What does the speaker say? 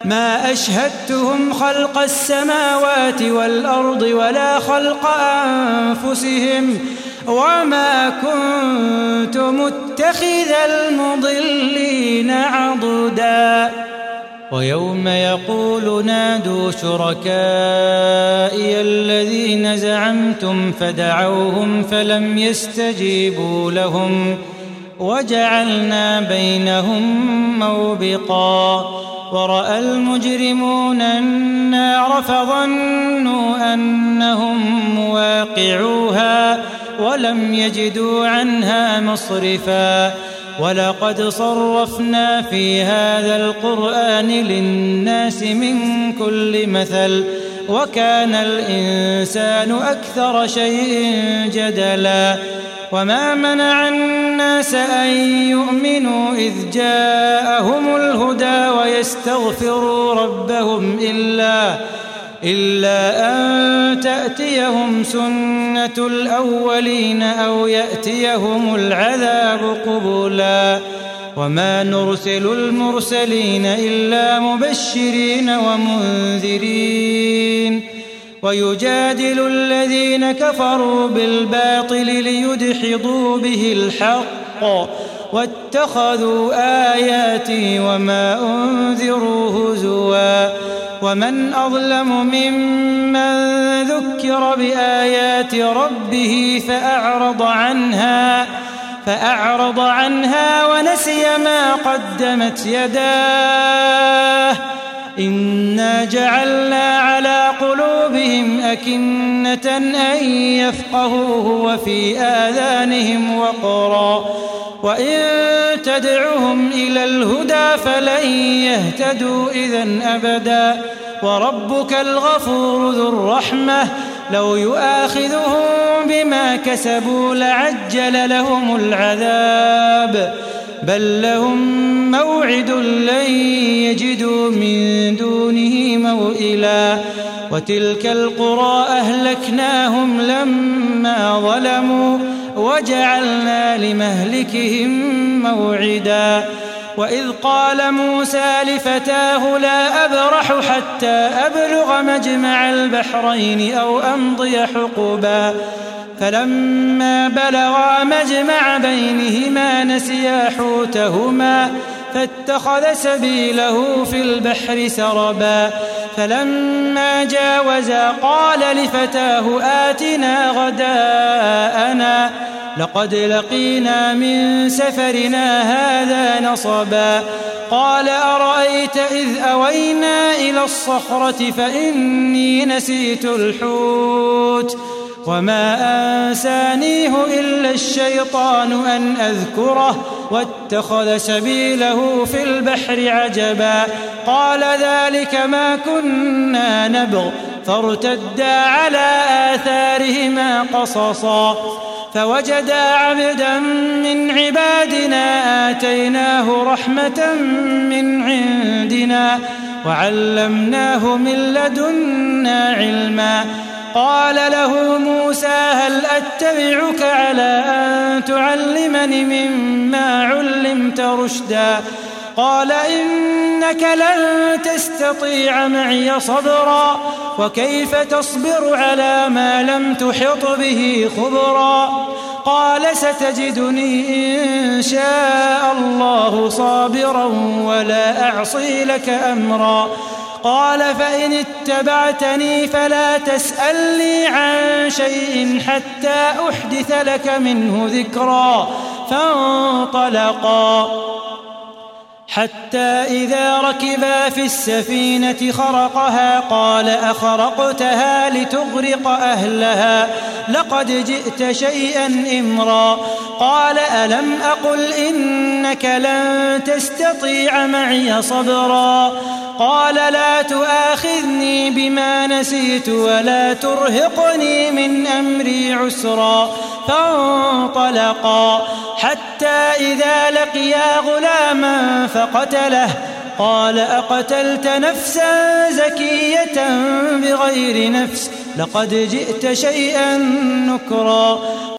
ما أشهدتهم خلق السماوات والأرض ولا خلق أنفسهم وما كنت متخذ المضلين عضدا ويوم يقول نادوا شركائي الذين زعمتم فدعوهم فلم يستجيبوا لهم وجعلنا بينهم موبقا ورأى المجرمون النار فظنوا أنهم مواقعوها ولم يجدوا عنها مصرفا ولقد صرفنا في هذا القرآن للناس من كل مثل وكان الإنسان أكثر شيء جدلا وما منع الناس أن يؤمنوا إذ جاءهم الهدى ويستغفروا ربهم إلا أن تأتيهم سنة الأولين أو يأتيهم العذاب قبلا وما نرسل المرسلين إلا مبشرين ومنذرين ويجادل الذين كفروا بالباطل ليدحضوا به الحق واتخذوا آياتي وما أنذروا هزوا ومن أظلم ممن ذكر بآيات ربه فأعرض عنها ونسي ما قدمت يداه إنا جعلنا على قلوبهم أكنة أن يفقهوه وفي آذانهم وقرا وإن تدعهم إلى الهدى فلن يهتدوا إذن أبدا وربك الغفور ذو الرحمة لو يؤاخذهم بما كسبوا لعجل لهم العذاب بل لهم موعد لن يجدوا من دونه موئلا وتلك القرى أهلكناهم لما ظلموا وجعلنا لمهلكهم موعدا وإذ قال موسى لفتاه لا أبرح حتى أبلغ مجمع البحرين أو أمضي حقبا فلما بلغا مجمع بينهما نسيا حوتهما فاتخذ سبيله في البحر سربا فلما جاوزا قال لفتاه آتنا غداءنا لقد لقينا من سفرنا هذا نصبا قال أرأيت إذ أوينا إلى الصخرة فإني نسيت الحوت وما أنسانيه إلا الشيطان أن أذكره واتخذ سبيله في البحر عجبا قال ذلك ما كنا نبغ فارتدا على آثارهما قصصا فوجدا عبدا من عبادنا آتيناه رحمة من عندنا وعلمناه من لدنا علما قال له موسى هل أتبعك على أن تعلمني مما علمت رشدا قال إنك لن تستطيع معي صبرا وكيف تصبر على ما لم تحط به خبرا قال ستجدني إن شاء الله صابرا ولا أعصي لك أمرا قال فإن اتبعتني فلا تسألني عن شيء حتى أحدث لك منه ذكرا فانطلقا حتى إذا ركبا في السفينة خرقها قال أخرقتها لتغرق أهلها لقد جئت شيئا إمرا قال ألم أقل إنك لن تستطيع معي صبرا قال لا تؤاخذني بما نسيت ولا ترهقني من أمري عسرا فانطلقا حتى إذا لقيا غلاما فقتله قال أقتلت نفسا زكية بغير نفس لقد جئت شيئا نكرا